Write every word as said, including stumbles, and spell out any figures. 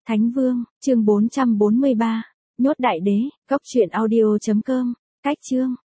Thánh Vương, chương bốn trăm bốn mươi ba, nhốt đại đế, cốc truyện audio chấm com, cách chương.